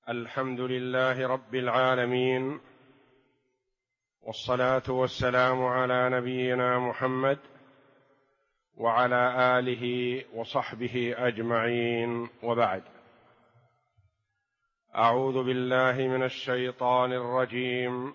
الحمد لله رب العالمين، والصلاة والسلام على نبينا محمد وعلى آله وصحبه أجمعين، وبعد. أعوذ بالله من الشيطان الرجيم.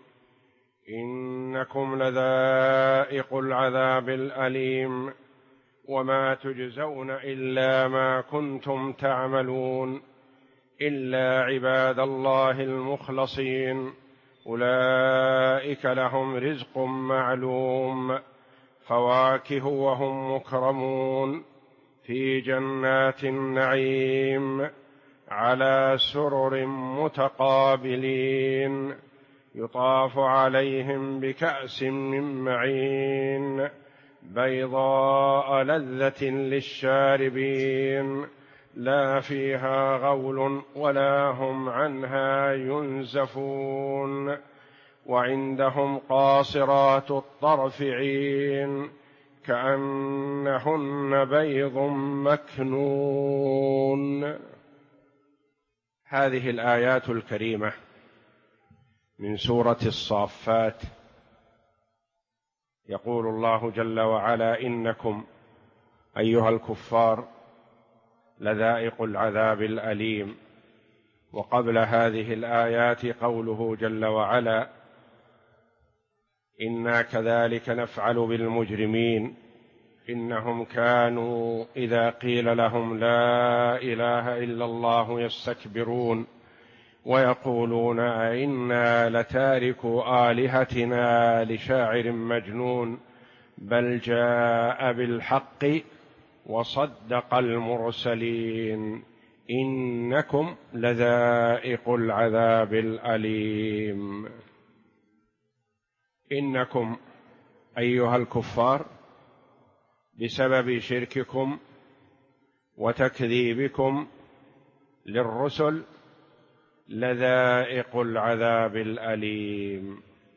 إنكم لذائق العذاب الأليم وما تجزون إلا ما كنتم تعملون إلا عباد الله المخلصين أولئك لهم رزق معلوم فواكه وهم مكرمون في جنات النعيم على سرر متقابلين يطاف عليهم بكأس من معين بيضاء لذة للشاربين لا فيها غول ولا هم عنها ينزفون وعندهم قاصرات الطرف عين كأنهن بيض مكنون. هذه الآيات الكريمة من سورة الصافات. يقول الله جل وعلا: إنكم أيها الكفار لذائق العذاب الأليم. وقبل هذه الآيات قوله جل وعلا: إنا كذلك نفعل بالمجرمين إنهم كانوا إذا قيل لهم لا إله إلا الله يستكبرون ويقولون أئنا لتاركو آلهتنا لشاعر مجنون بل جاء بالحق وصدق المرسلين إنكم لذائق العذاب الأليم. إنكم أيها الكفار بسبب شرككم وتكذيبكم للرسل لذائق العذاب الأليم.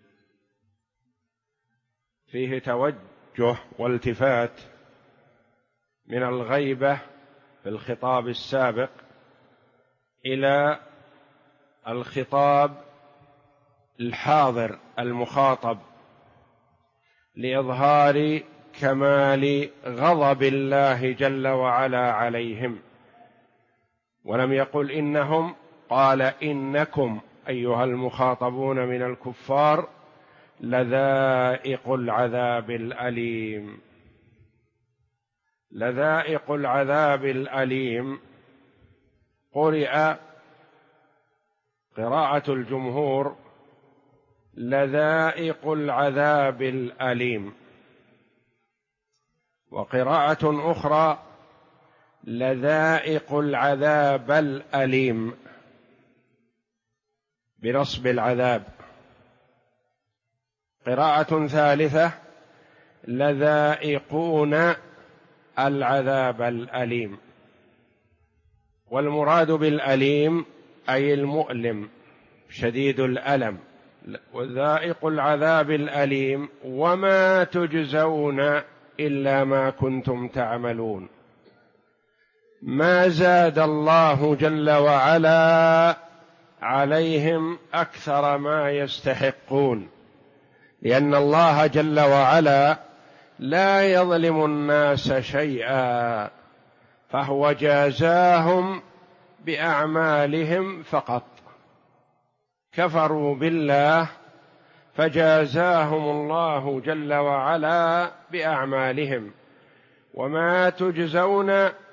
فيه توجه والتفات من الغيبة في الخطاب السابق إلى الخطاب الحاضر المخاطب لإظهار كمال غضب الله جل وعلا عليهم، ولم يقل إنهم، قال إنكم أيها المخاطبون من الكفار لذائق العذاب الأليم. لذائق العذاب الأليم قرئ قراءة الجمهور لذائق العذاب الأليم، وقراءة أخرى لذائق العذاب الأليم بنصب العذاب. قراءة ثالثة لذائقون العذاب الأليم. والمراد بالأليم أي المؤلم شديد الألم. وذائق العذاب الأليم وما تجزون إلا ما كنتم تعملون. ما زاد الله جل وعلا عليهم أكثر ما يستحقون، لأن الله جل وعلا لا يظلم الناس شيئا، فهو جازاهم بأعمالهم فقط. كفروا بالله فجازاهم الله جل وعلا بأعمالهم. وما تجزون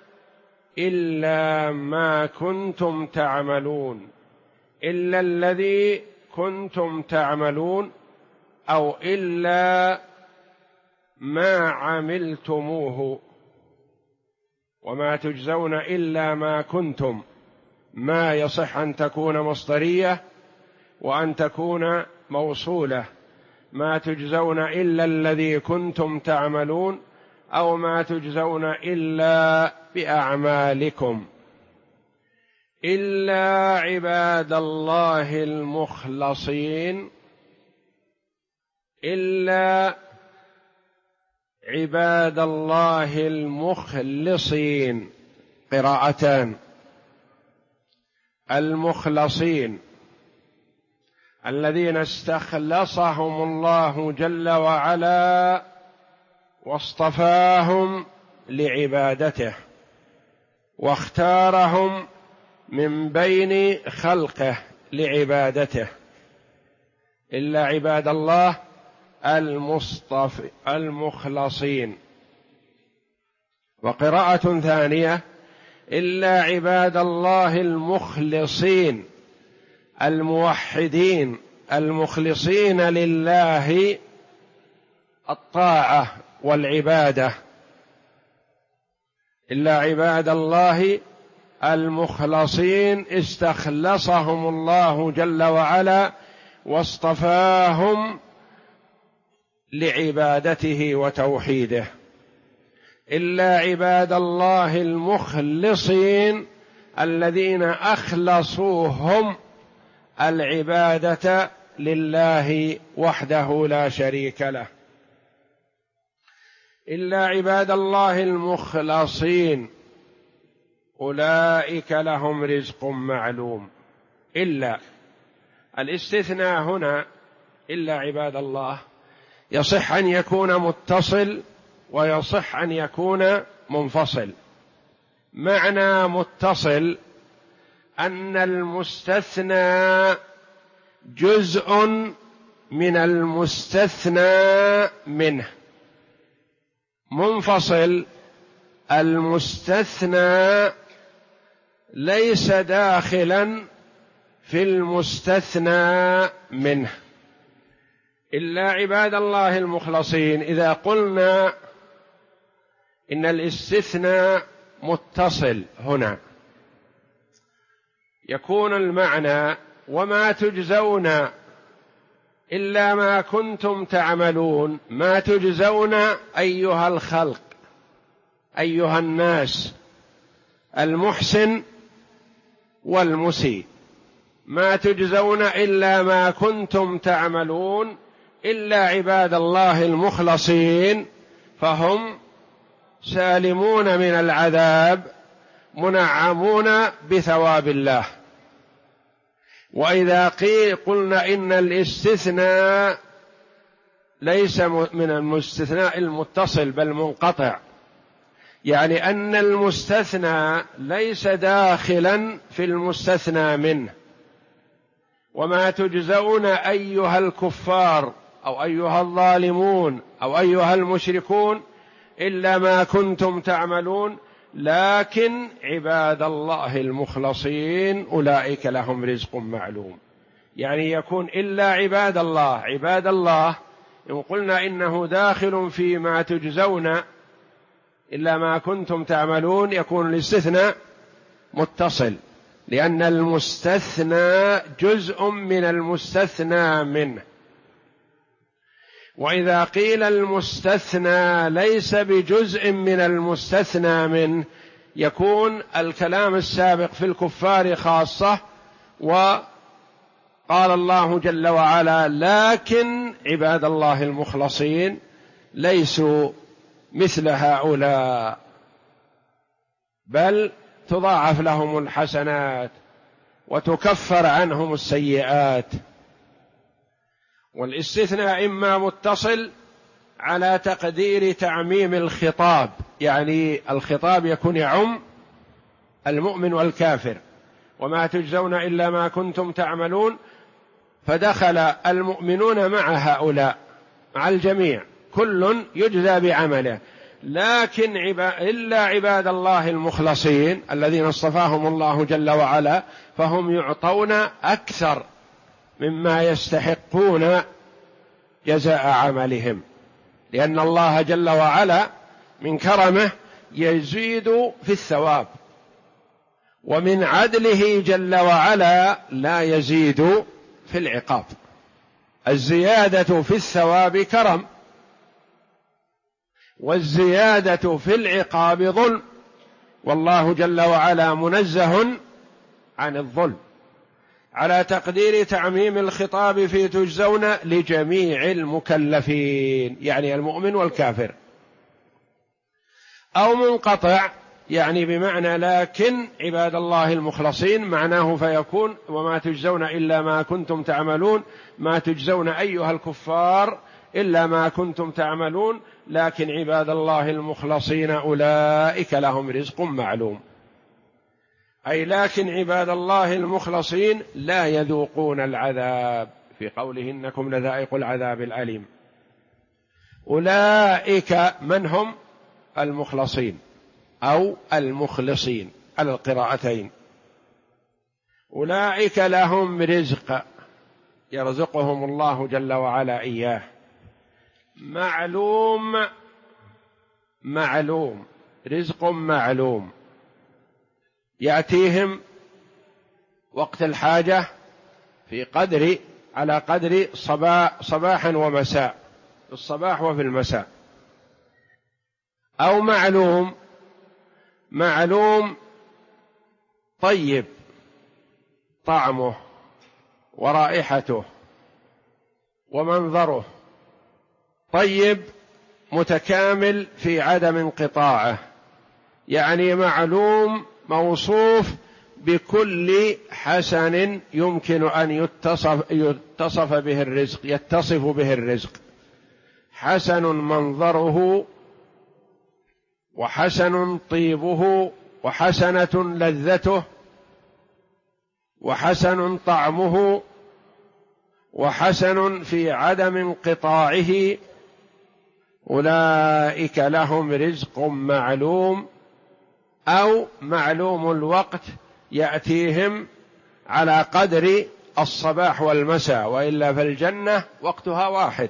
إلا ما كنتم تعملون، إلا الذي كنتم تعملون أو إلا ما عملتموه. وما تجزون إلا ما كنتم، ما يصح أن تكون مصدرية وأن تكون موصولة. ما تجزون إلا الذي كنتم تعملون أو ما تجزون إلا بأعمالكم إلا عباد الله المخلصين. إلا عباد الله المخلصين. قراءتان: المخلصين الذين استخلصهم الله جل وعلا واصطفاهم لعبادته واختارهم من بين خلقه لعبادته، إلا عباد الله المخلصين. وقراءة ثانية: إلا عباد الله المخلصين الموحدين المخلصين لله الطاعة والعبادة، إلا عباد الله المخلصين استخلصهم الله جل وعلا واصطفاهم لعبادته وتوحيده. إلا عباد الله المخلصين الذين أخلصوهم العبادة لله وحده لا شريك له. إلا عباد الله المخلصين أولئك لهم رزق معلوم. إلا الاستثناء هنا إلا عباد الله يصح أن يكون متصل ويصح أن يكون منفصل. معنى متصل أن المستثنى جزء من المستثنى منه، منفصل المستثنى ليس داخلا في المستثنى منه. إلا عباد الله المخلصين إذا قلنا إن الاستثناء متصل هنا يكون المعنى: وما تجزون إلا ما كنتم تعملون. ما تجزون أيها الخلق، أيها الناس، المحسن والمسيء، ما تجزون إلا ما كنتم تعملون إلا عباد الله المخلصين، فهم سالمون من العذاب منعمون بثواب الله. وإذا قلنا إن الاستثناء ليس من المستثناء المتصل بل منقطع، يعني أن المستثنى ليس داخلا في المستثنى منه. وما تجزون أيها الكفار أو أيها الظالمون أو أيها المشركون إلا ما كنتم تعملون، لكن عباد الله المخلصين أولئك لهم رزق معلوم. يعني يكون إلا عباد الله، عباد الله إن قلنا إنه داخل فيما تجزون إلا ما كنتم تعملون يكون الاستثناء متصل، لأن المستثنى جزء من المستثنى منه. وإذا قيل المستثنى ليس بجزء من المستثنى منه يكون الكلام السابق في الكفار خاصة، وقال الله جل وعلا: لكن عباد الله المخلصين ليسوا مثل هؤلاء، بل تضاعف لهم الحسنات وتكفر عنهم السيئات. والاستثناء إما متصل على تقدير تعميم الخطاب، يعني الخطاب يكون يعم المؤمن والكافر، وما تجزون إلا ما كنتم تعملون، فدخل المؤمنون مع هؤلاء مع الجميع، كل يجزى بعمله. لكن إلا عباد الله المخلصين الذين اصطفاهم الله جل وعلا فهم يعطون أكثر مما يستحقون جزاء عملهم، لأن الله جل وعلا من كرمه يزيد في الثواب، ومن عدله جل وعلا لا يزيد في العقاب. الزيادة في الثواب كرم، والزيادة في العقاب ظلم، والله جل وعلا منزه عن الظلم. على تقدير تعميم الخطاب في تجزون لجميع المكلفين، يعني المؤمن والكافر. أو منقطع، يعني بمعنى لكن عباد الله المخلصين، معناه فيكون وما تجزون إلا ما كنتم تعملون، ما تجزون أيها الكفار إلا ما كنتم تعملون، لكن عباد الله المخلصين أولئك لهم رزق معلوم. أي لكن عباد الله المخلصين لا يذوقون العذاب، في قوله إنكم لذائق العذاب الأليم. أولئك من هم؟ المخلصين أو المخلصين على القراءتين. أولئك لهم رزق يرزقهم الله جل وعلا إياه معلوم، معلوم، رزق معلوم يأتيهم وقت الحاجة في قدر، على قدر صباحا ومساء، في الصباح وفي المساء. أو معلوم، معلوم طيب طعمه ورائحته ومنظره، طيب متكامل في عدم انقطاعه، يعني معلوم موصوف بكل حسن يمكن أن يتصف به الرزق، يتصف به الرزق. حسن منظره وحسن طيبه وحسنة لذته وحسن طعمه وحسن في عدم انقطاعه. أولئك لهم رزق معلوم، أو معلوم الوقت يأتيهم على قدر الصباح والمساء، وإلا فالجنة وقتها واحد،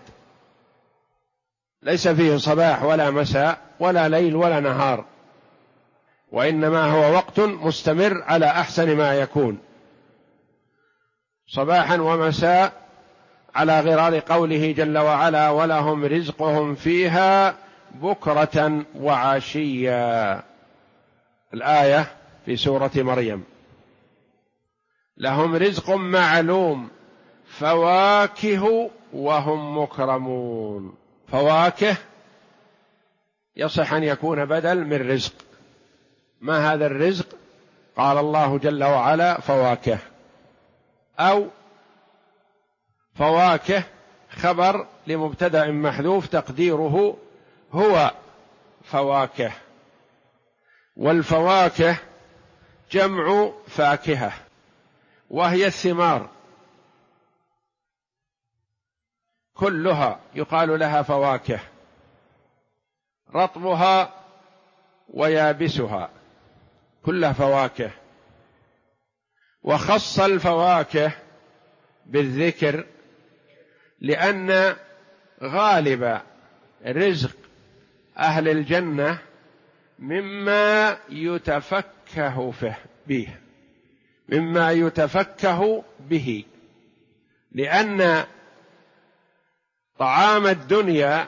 ليس فيه صباح ولا مساء ولا ليل ولا نهار، وإنما هو وقت مستمر على أحسن ما يكون، صباحا ومساء، على غرار قوله جل وعلا ولهم رزقهم فيها بكرة وعشيا، الآية في سورة مريم. لهم رزق معلوم فواكه وهم مكرمون. فواكه يصح أن يكون بدل من رزق. ما هذا الرزق؟ قال الله جل وعلا فواكه، أو فواكه خبر لمبتدأ محذوف تقديره هو فواكه، والفواكه جمع فاكهة، وهي الثمار كلها يقال لها فواكه، رطبها ويابسها كلها فواكه. وخص الفواكه بالذكر لأن غالب رزق أهل الجنة مما يتفكه به، مما يتفكه به، لأن طعام الدنيا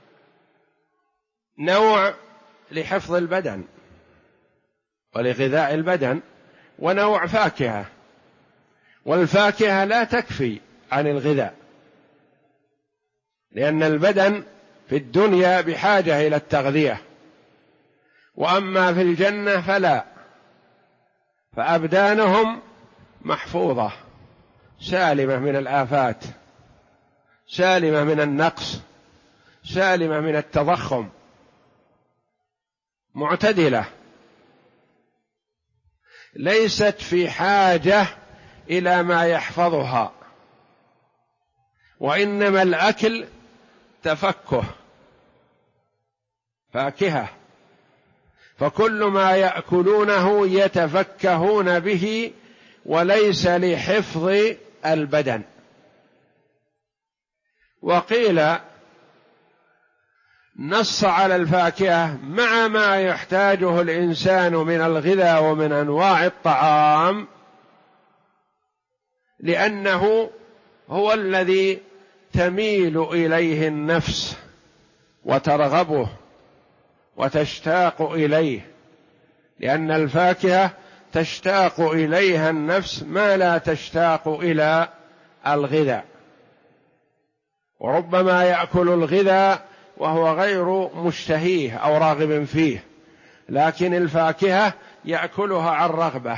نوع لحفظ البدن ولغذاء البدن، ونوع فاكهة، والفاكهة لا تكفي عن الغذاء، لأن البدن في الدنيا بحاجة إلى التغذية، وأما في الجنة فلا، فأبدانهم محفوظة سالمة من الآفات، سالمة من النقص، سالمة من التضخم، معتدلة، ليست في حاجة إلى ما يحفظها، وإنما الأكل تفكه، فاكهة، فكل ما يأكلونه يتفكهون به، وليس لحفظ البدن. وقيل نص على الفاكهة مع ما يحتاجه الإنسان من الغذاء ومن أنواع الطعام، لأنه هو الذي تميل إليه النفس وترغبه وتشتاق إليه، لأن الفاكهة تشتاق إليها النفس ما لا تشتاق إلى الغذاء، وربما يأكل الغذاء وهو غير مشتهيه أو راغب فيه، لكن الفاكهة يأكلها عن رغبة.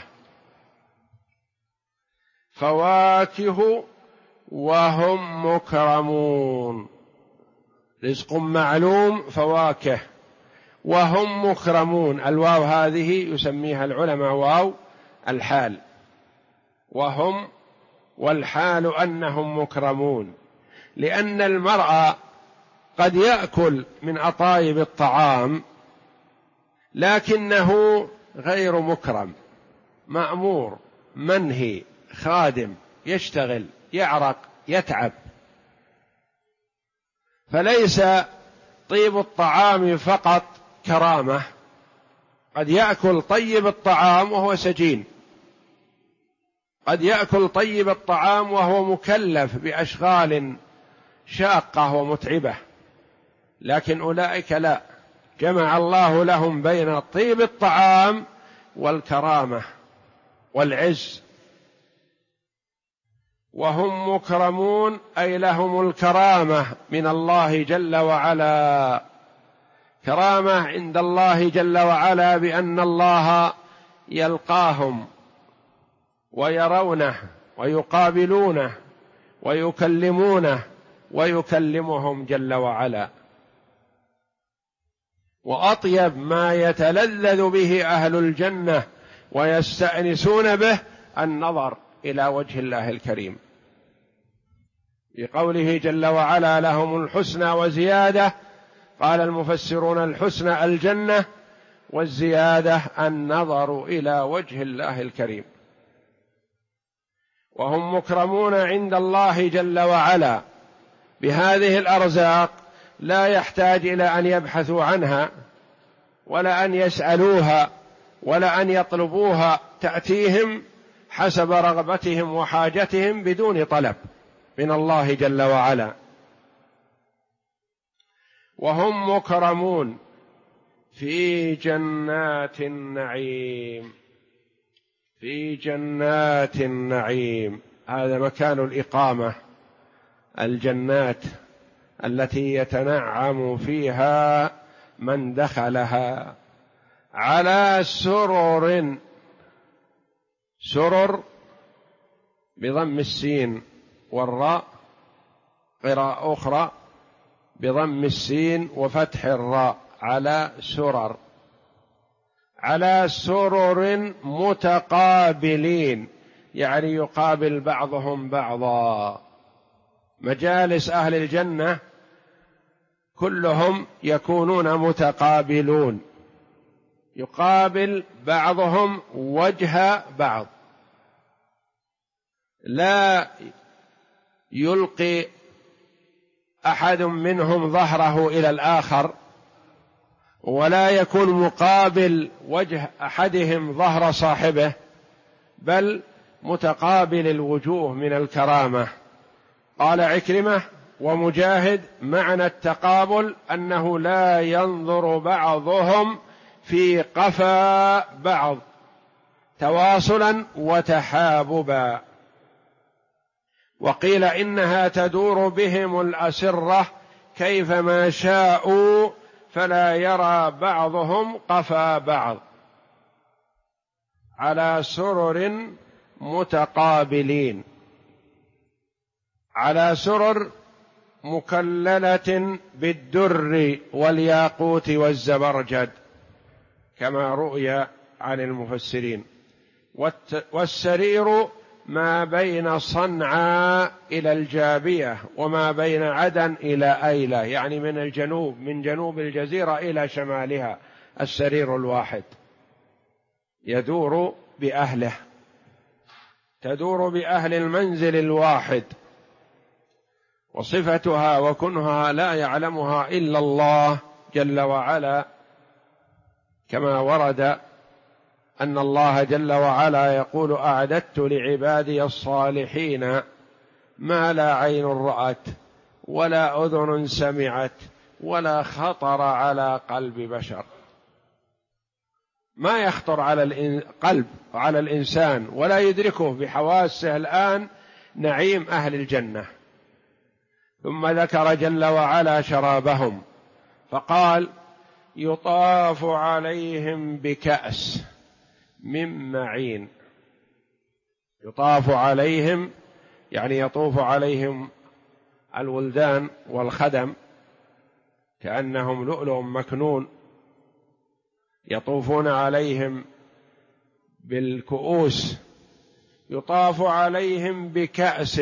فواكه وهم مكرمون، رزق معلوم فواكه، وهم مكرمون. الواو هذه يسميها العلماء واو الحال، وهم والحال أنهم مكرمون، لأن المرء قد يأكل من أطايب الطعام لكنه غير مكرم، مأمور منهي خادم، يشتغل يعرق يتعب. فليس طيب الطعام فقط كرامة، قد يأكل طيب الطعام وهو سجين، قد يأكل طيب الطعام وهو مكلف بأشغال شاقة ومتعبة، لكن أولئك لا، جمع الله لهم بين طيب الطعام والكرامة والعز. وهم مكرمون أي لهم الكرامة من الله جل وعلا، كرامة عند الله جل وعلا بأن الله يلقاهم ويرونه ويقابلونه ويكلمونه ويكلمهم جل وعلا. وأطيب ما يتلذذ به أهل الجنة ويستأنسون به النظر إلى وجه الله الكريم، بقوله جل وعلا لهم الحسنى وزيادة. قال المفسرون الحسنى الجنة، والزيادة النظر إلى وجه الله الكريم. وهم مكرمون عند الله جل وعلا بهذه الأرزاق، لا يحتاج إلى أن يبحثوا عنها ولا أن يسألوها ولا أن يطلبوها، تأتيهم حسب رغبتهم وحاجتهم بدون طلب من الله جل وعلا. وهم مكرمون في جنات النعيم، في جنات النعيم، هذا مكان الإقامة، الجنات التي يتنعم فيها من دخلها، على سرر، سرر بضم السين والراء، قراءة أخرى بضم السين وفتح الراء، على سرر، على سرر متقابلين، يعني يقابل بعضهم بعضا. مجالس أهل الجنة كلهم يكونون متقابلون، يقابل بعضهم وجه بعض، لا يلقي أحد منهم ظهره إلى الآخر، ولا يكون مقابل وجه أحدهم ظهر صاحبه، بل متقابل الوجوه من الكرامة. قال عكرمة ومجاهد معنى التقابل أنه لا ينظر بعضهم في قفا بعض تواصلا وتحاببا. وقيل إنها تدور بهم الأسرة كيفما شاءوا، فلا يرى بعضهم قفا بعض، على سرر متقابلين، على سرر مكللة بالدر والياقوت والزبرجد كما رؤي عن المفسرين. والسرير ما بين صنعاء إلى الجابية، وما بين عدن إلى أيلة، يعني من الجنوب، من جنوب الجزيرة إلى شمالها، السرير الواحد يدور بأهله، تدور بأهل المنزل الواحد. وصفتها وكنها لا يعلمها إلا الله جل وعلا، كما ورد أن الله جل وعلا يقول أعددت لعبادي الصالحين ما لا عين رأت ولا أذن سمعت ولا خطر على قلب بشر. ما يخطر على القلب وعلى الإنسان ولا يدركه بحواسه الآن نعيم أهل الجنة. ثم ذكر جل وعلا شرابهم فقال يطاف عليهم بكأس من معين. يطاف عليهم يعني يطوف عليهم الولدان والخدم كأنهم لؤلؤ مكنون، يطوفون عليهم بالكؤوس. يطاف عليهم بكأس،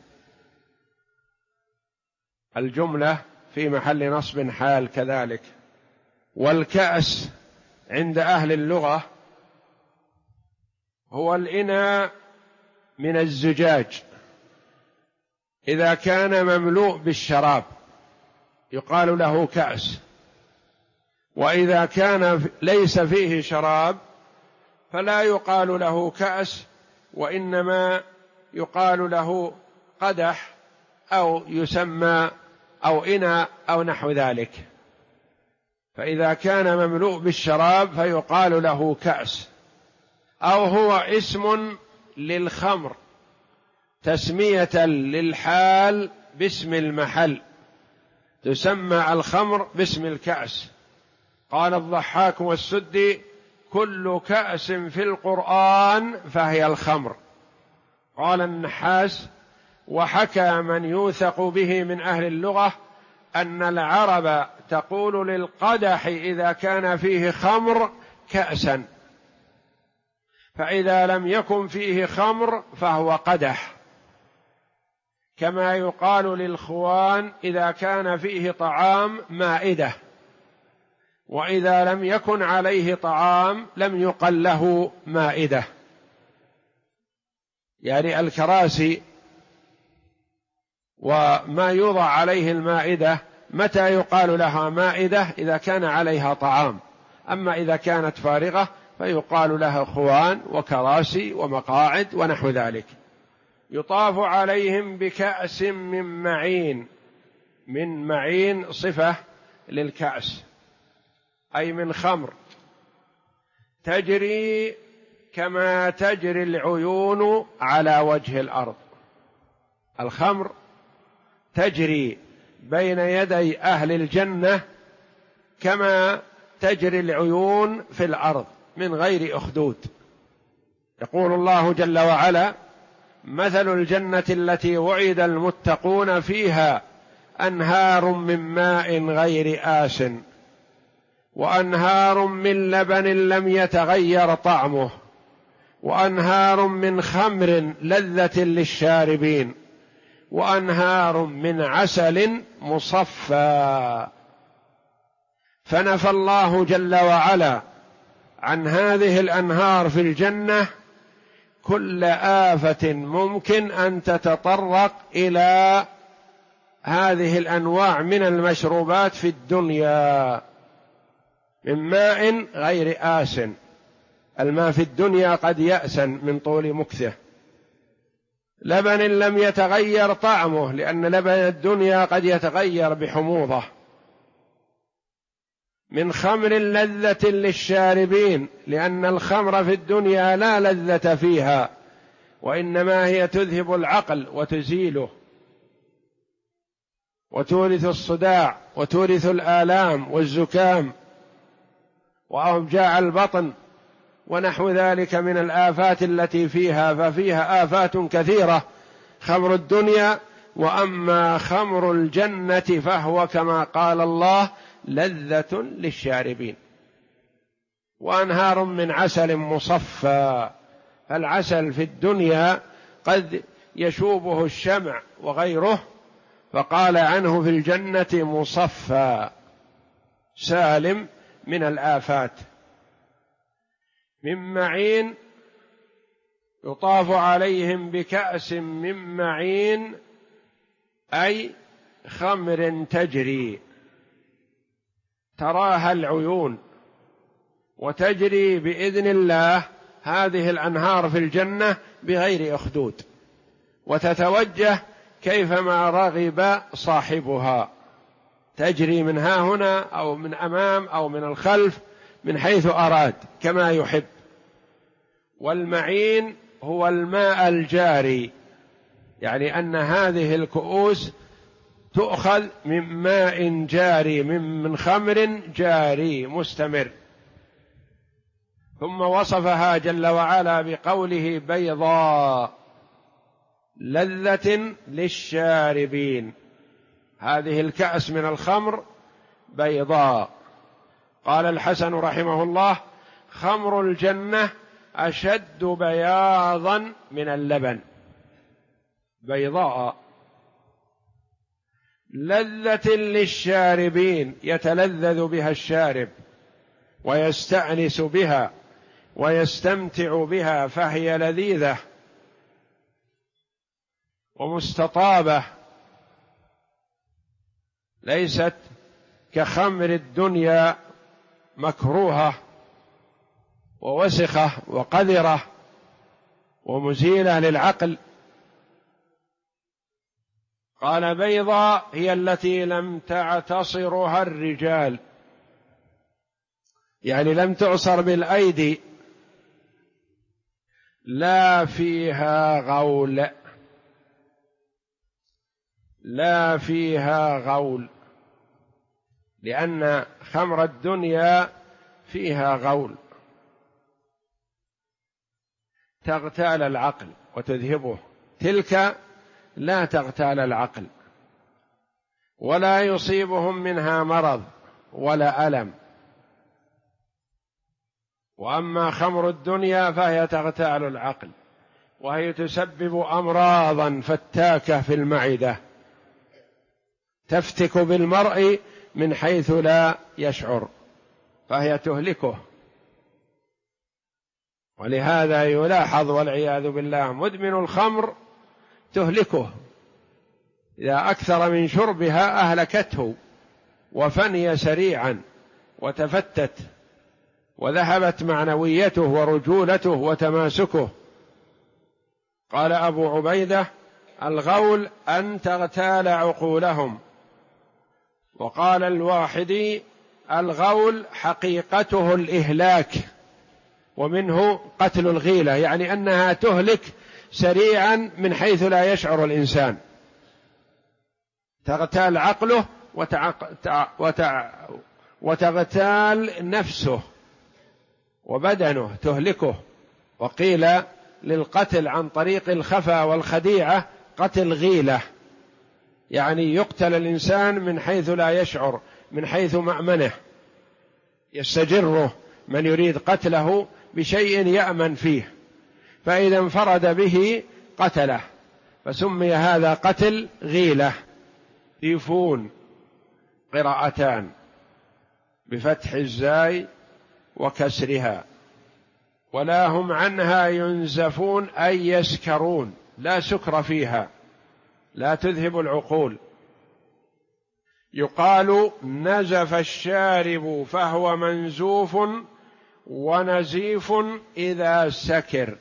الجملة في محل نصب حال كذلك. والكأس عند أهل اللغة هو الإناء من الزجاج إذا كان مملوء بالشراب يقال له كأس، وإذا كان ليس فيه شراب فلا يقال له كأس، وإنما يقال له قدح أو يسمى أو إناء أو نحو ذلك. فإذا كان مملوء بالشراب فيقال له كأس، أو هو اسم للخمر تسمية للحال باسم المحل، تسمى الخمر باسم الكأس. قال الضحاك والسدي: كل كأس في القرآن فهي الخمر. قال النحاس: وحكى من يوثق به من أهل اللغة أن العرب تقول للقدح إذا كان فيه خمر كأسا، فإذا لم يكن فيه خمر فهو قدح، كما يقال للخوان إذا كان فيه طعام مائدة، وإذا لم يكن عليه طعام لم يقل له مائدة. يعني الكراسي وما يوضع عليه المائدة متى يقال لها مائدة؟ إذا كان عليها طعام، أما إذا كانت فارغة فيقال لها خوان وكراسي ومقاعد ونحو ذلك. يطاف عليهم بكأس من معين. من معين صفة للكأس أي من خمر، تجري كما تجري العيون على وجه الأرض. الخمر تجري بين يدي أهل الجنة كما تجري العيون في الأرض من غير أخدود. يقول الله جل وعلا: مثل الجنة التي وعد المتقون فيها أنهار من ماء غير آسٍ وأنهار من لبن لم يتغير طعمه وأنهار من خمر لذة للشاربين وأنهار من عسل مصفى. فنفى الله جل وعلا عن هذه الأنهار في الجنة كل آفة ممكن أن تتطرق إلى هذه الأنواع من المشروبات في الدنيا، من ماء غير آسٍ. الماء في الدنيا قد يأسن من طول مكثه. لبن لم يتغير طعمه، لأن لبن الدنيا قد يتغير بحموضة. من خمر لذة للشاربين، لأن الخمر في الدنيا لا لذة فيها، وإنما هي تذهب العقل وتزيله وتورث الصداع وتورث الآلام والزكام وأوجاع البطن ونحو ذلك من الآفات التي فيها، ففيها آفات كثيرة خمر الدنيا. وأما خمر الجنة فهو كما قال الله: لذة للشاربين. وأنهار من عسل مصفى. العسل في الدنيا قد يشوبه الشمع وغيره، فقال عنه في الجنة مصفى سالم من الآفات. من معين. يطاف عليهم بكأس من معين أي خمر تجري تراها العيون وتجري بإذن الله هذه الأنهار في الجنة بغير أخدود، وتتوجه كيفما رغب صاحبها، تجري من ها هنا أو من أمام أو من الخلف من حيث أراد كما يحب. والمعين هو الماء الجاري، يعني أن هذه الكؤوس تؤخذ من ماء جاري، من خمر جاري مستمر. ثم وصفها جل وعلا بقوله بيضاء لذة للشاربين. هذه الكأس من الخمر بيضاء. قال الحسن رحمه الله: خمر الجنة أشد بياضا من اللبن. بيضاء لذة للشاربين، يتلذذ بها الشارب ويستأنس بها ويستمتع بها، فهي لذيذة ومستطابة، ليست كخمر الدنيا مكروهة ووسخة وقذرة ومزيلة للعقل. قال بيضاء هي التي لم تعتصرها الرجال، يعني لم تعصر بالأيدي، لا فيها غول، لا فيها غول، لأن خمر الدنيا فيها غول تغتال العقل وتذهبه، تلك لا تغتال العقل ولا يصيبهم منها مرض ولا ألم. وأما خمر الدنيا فهي تغتال العقل، وهي تسبب أمراضا فتاكة في المعدة، تفتك بالمرء من حيث لا يشعر، فهي تهلكه. ولهذا يلاحظ والعياذ بالله مدمن الخمر تهلكه، إذا أكثر من شربها أهلكته وفني سريعا وتفتت وذهبت معنويته ورجولته وتماسكه. قال أبو عبيدة: الغول أن تغتال عقولهم. وقال الواحدي: الغول حقيقته الإهلاك، ومنه قتل الغيلة، يعني أنها تهلك سريعا من حيث لا يشعر الإنسان، تغتال عقله وتغتال نفسه وبدنه، تهلكه. وقيل للقتل عن طريق الخفا والخديعة قتل غيلة، يعني يقتل الإنسان من حيث لا يشعر، من حيث مأمنه، يستجره من يريد قتله بشيء يأمن فيه، فإذا انفرد به قتله، فسمي هذا قتل غيلة. يفون قراءتان بفتح الزاي وكسرها. ولا هم عنها ينزفون أي يسكرون، لا سكر فيها، لا تذهب العقول. يقال نزف الشارب فهو منزوف ونزيف إذا سكر.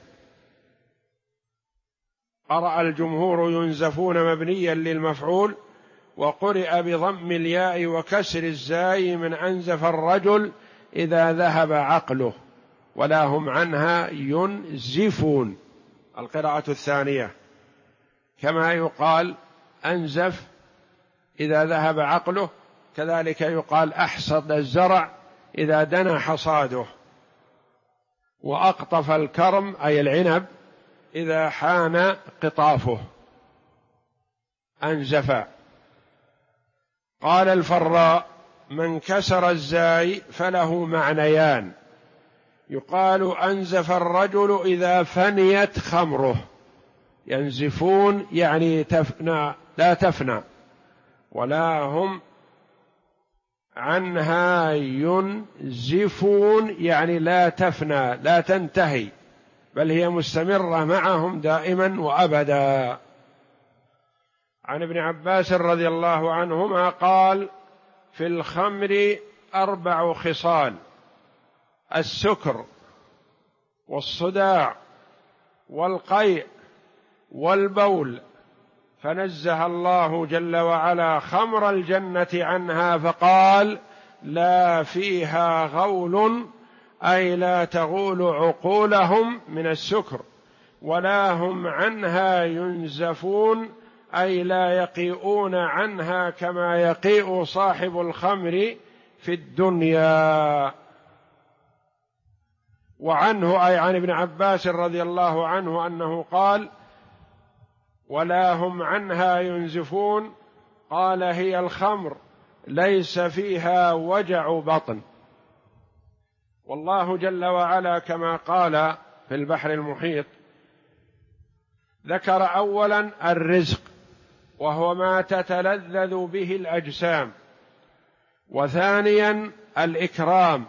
قرأ الجمهور ينزفون مبنيا للمفعول، وقرئ بضم الياء وكسر الزاي من أنزف الرجل إذا ذهب عقله. ولا هم عنها ينزفون القراءة الثانية، كما يقال أنزف إذا ذهب عقله، كذلك يقال أحصد الزرع إذا دنا حصاده، وأقطف الكرم أي العنب إذا حان قطافه، أنزف. قال الفراء: من كسر الزاي فله معنيان، يقال أنزف الرجل إذا فنيت خمره، ينزفون يعني تفنى، لا تفنى. ولا هم عنها ينزفون يعني لا تفنى، لا تنتهي، بل هي مستمرة معهم دائما وأبدا. عن ابن عباس رضي الله عنهما قال: في الخمر 4 خصال: السكر والصداع والقيء والبول، فنزه الله جل وعلا خمر الجنة عنها فقال: لا فيها غول، أي لا تغول عقولهم من السكر، ولا هم عنها ينزفون، أي لا يقيئون عنها كما يقيء صاحب الخمر في الدنيا. وعنه أي عن ابن عباس رضي الله عنه أنه قال: ولا هم عنها ينزفون، قال: هي الخمر ليس فيها وجع بطن. والله جل وعلا كما قال في البحر المحيط ذكر أولا الرزق وهو ما تتلذذ به الأجسام، وثانيا الإكرام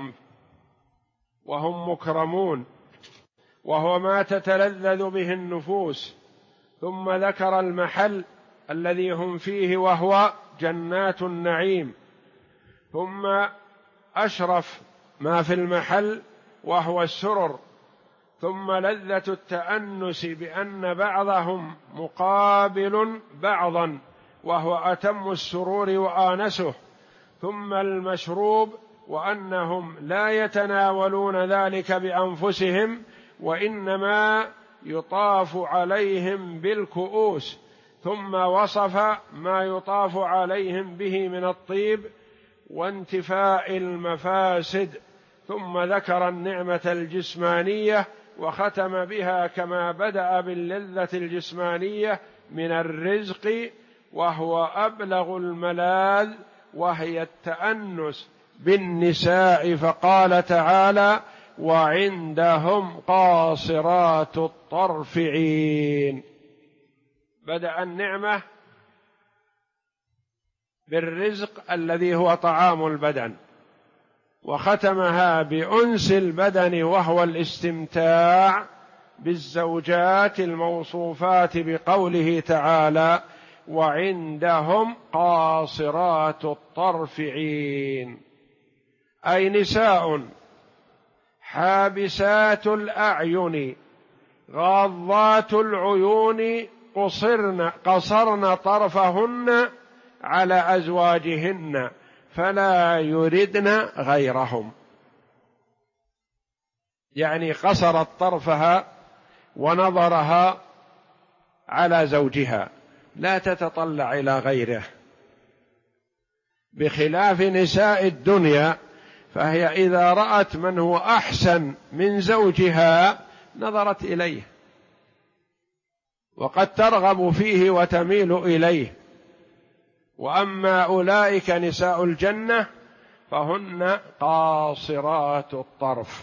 وهم مكرمون وهو ما تتلذذ به النفوس، ثم ذكر المحل الذي هم فيه وهو جنات النعيم، ثم أشرف ما في المحل وهو السرر، ثم لذة التأنس بأن بعضهم مقابل بعضا وهو أتم السرور وآنسه، ثم المشروب وأنهم لا يتناولون ذلك بأنفسهم وإنما يطاف عليهم بالكؤوس، ثم وصف ما يطاف عليهم به من الطيب وانتفاء المفاسد، ثم ذكر النعمة الجسمانية وختم بها كما بدأ باللذة الجسمانية من الرزق وهو أبلغ الملاذ وهي التأنس بالنساء، فقال تعالى: وعندهم قاصرات الطرف عين. بدأ النعمة بالرزق الذي هو طعام البدن، وختمها بأنس البدن وهو الاستمتاع بالزوجات الموصوفات بقوله تعالى: وعندهم قاصرات الطرف عين، أي نساء حابسات الأعين غاضات العيون قصرن طرفهن على أزواجهن فلا يردن غيرهم، يعني قصرت طرفها ونظرها على زوجها لا تتطلع إلى غيره، بخلاف نساء الدنيا فهي إذا رأت من هو أحسن من زوجها نظرت إليه وقد ترغب فيه وتميل إليه. وأما أولئك نساء الجنة فهن قاصرات الطرف.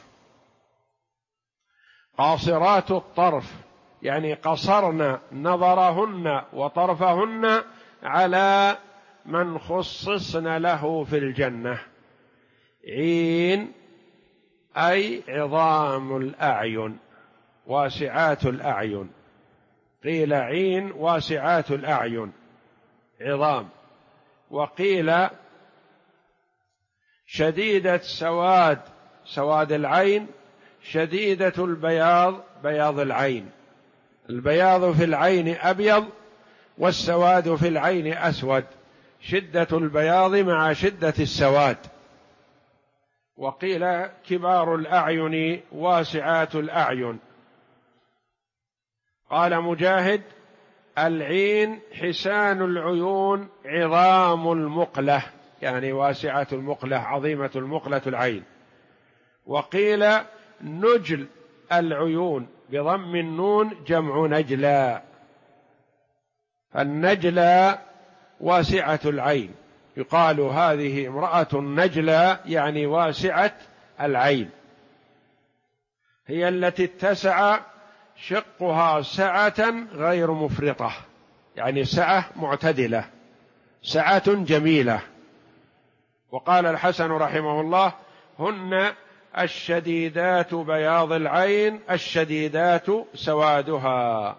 قاصرات الطرف يعني قصرن نظرهن وطرفهن على من خصصن له في الجنة. عين أي عظام الأعين واسعات الأعين، قيل عين واسعات الأعين عظام، وقيل شديدة سواد العين، شديدة البياض بياض العين، البياض في العين أبيض والسواد في العين أسود، شدة البياض مع شدة السواد. وقيل كبار الأعين واسعات الأعين. قال مجاهد: العين حسان العيون عظام المقلة، يعني واسعة المقلة عظيمة المقلة العين. وقيل نجل العيون بضم النون جمع نجلا، النجلا واسعة العين، يقال هذه امرأة نجلا يعني واسعة العين، هي التي اتسع شقها سعة غير مفرطة، يعني سعة معتدلة، سعة جميلة. وقال الحسن رحمه الله: هن الشديدات بياض العين الشديدات سوادها.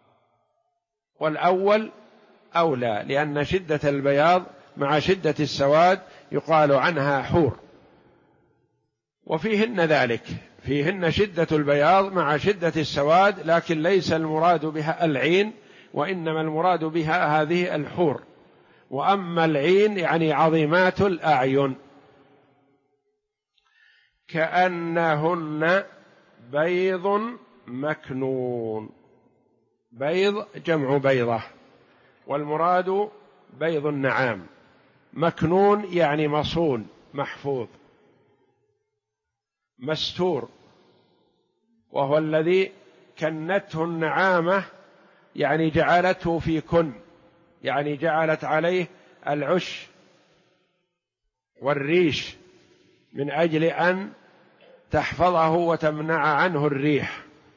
والأول أولى، لأن شدة البياض مع شدة السواد يقال عنها حور، وفيهن ذلك، فيهن شدة البياض مع شدة السواد، لكن ليس المراد بها العين، وإنما المراد بها هذه الحور. وأما العين يعني عظيمات الأعين. كأنهن بيض مكنون، بيض جمع بيضة، والمراد بيض النعام. مكنون يعني مصون محفوظ مستور، وهو الذي كنته النعامة، يعني جعلته في كن، يعني جعلت عليه العش والريش من أجل أن تحفظه وتمنع عنه الريح،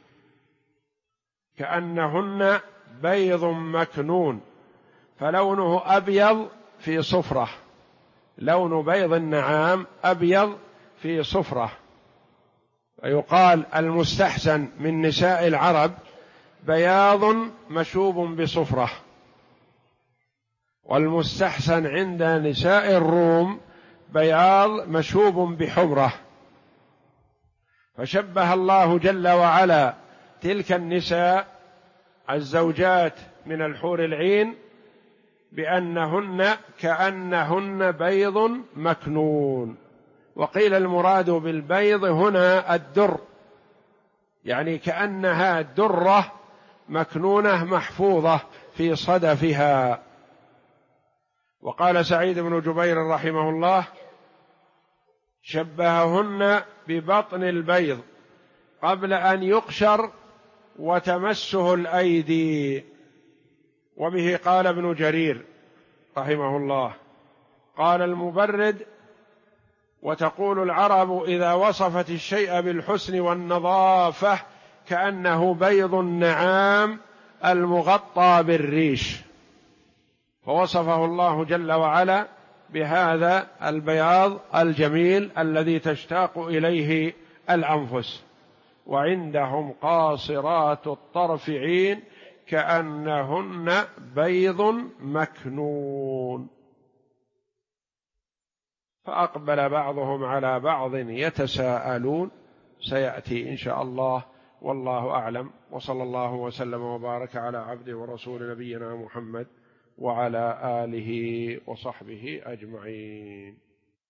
كأنهن بيض مكنون، فلونه أبيض في صفرة، لون بيض النعام أبيض في صفرة. ويقال المستحسن من نساء العرب بياض مشوب بصفرة، والمستحسن عند نساء الروم بياض مشوب بحمرة. فشبه الله جل وعلا تلك النساء الزوجات من الحور العين بأنهن كأنهن بيض مكنون. وقيل المراد بالبيض هنا الدر، يعني كأنها درة مكنونة محفوظة في صدفها. وقال سعيد بن جبير رحمه الله: شبههن ببطن البيض قبل أن يقشر وتمسه الأيدي. وبه قال ابن جرير رحمه الله، قال المبرد: وتقول العرب إذا وصفت الشيء بالحسن والنظافة كأنه بيض النعام المغطى بالريش، فوصفه الله جل وعلا بهذا البياض الجميل الذي تشتاق إليه الأنفس. وعندهم قاصرات الطرف عين كأنهن بيض مكنون. فأقبل بعضهم على بعض يتساءلون، سيأتي إن شاء الله، والله أعلم. وصلى الله وسلم وبارك على عبده ورسول نبينا محمد وعلى آله وصحبه أجمعين.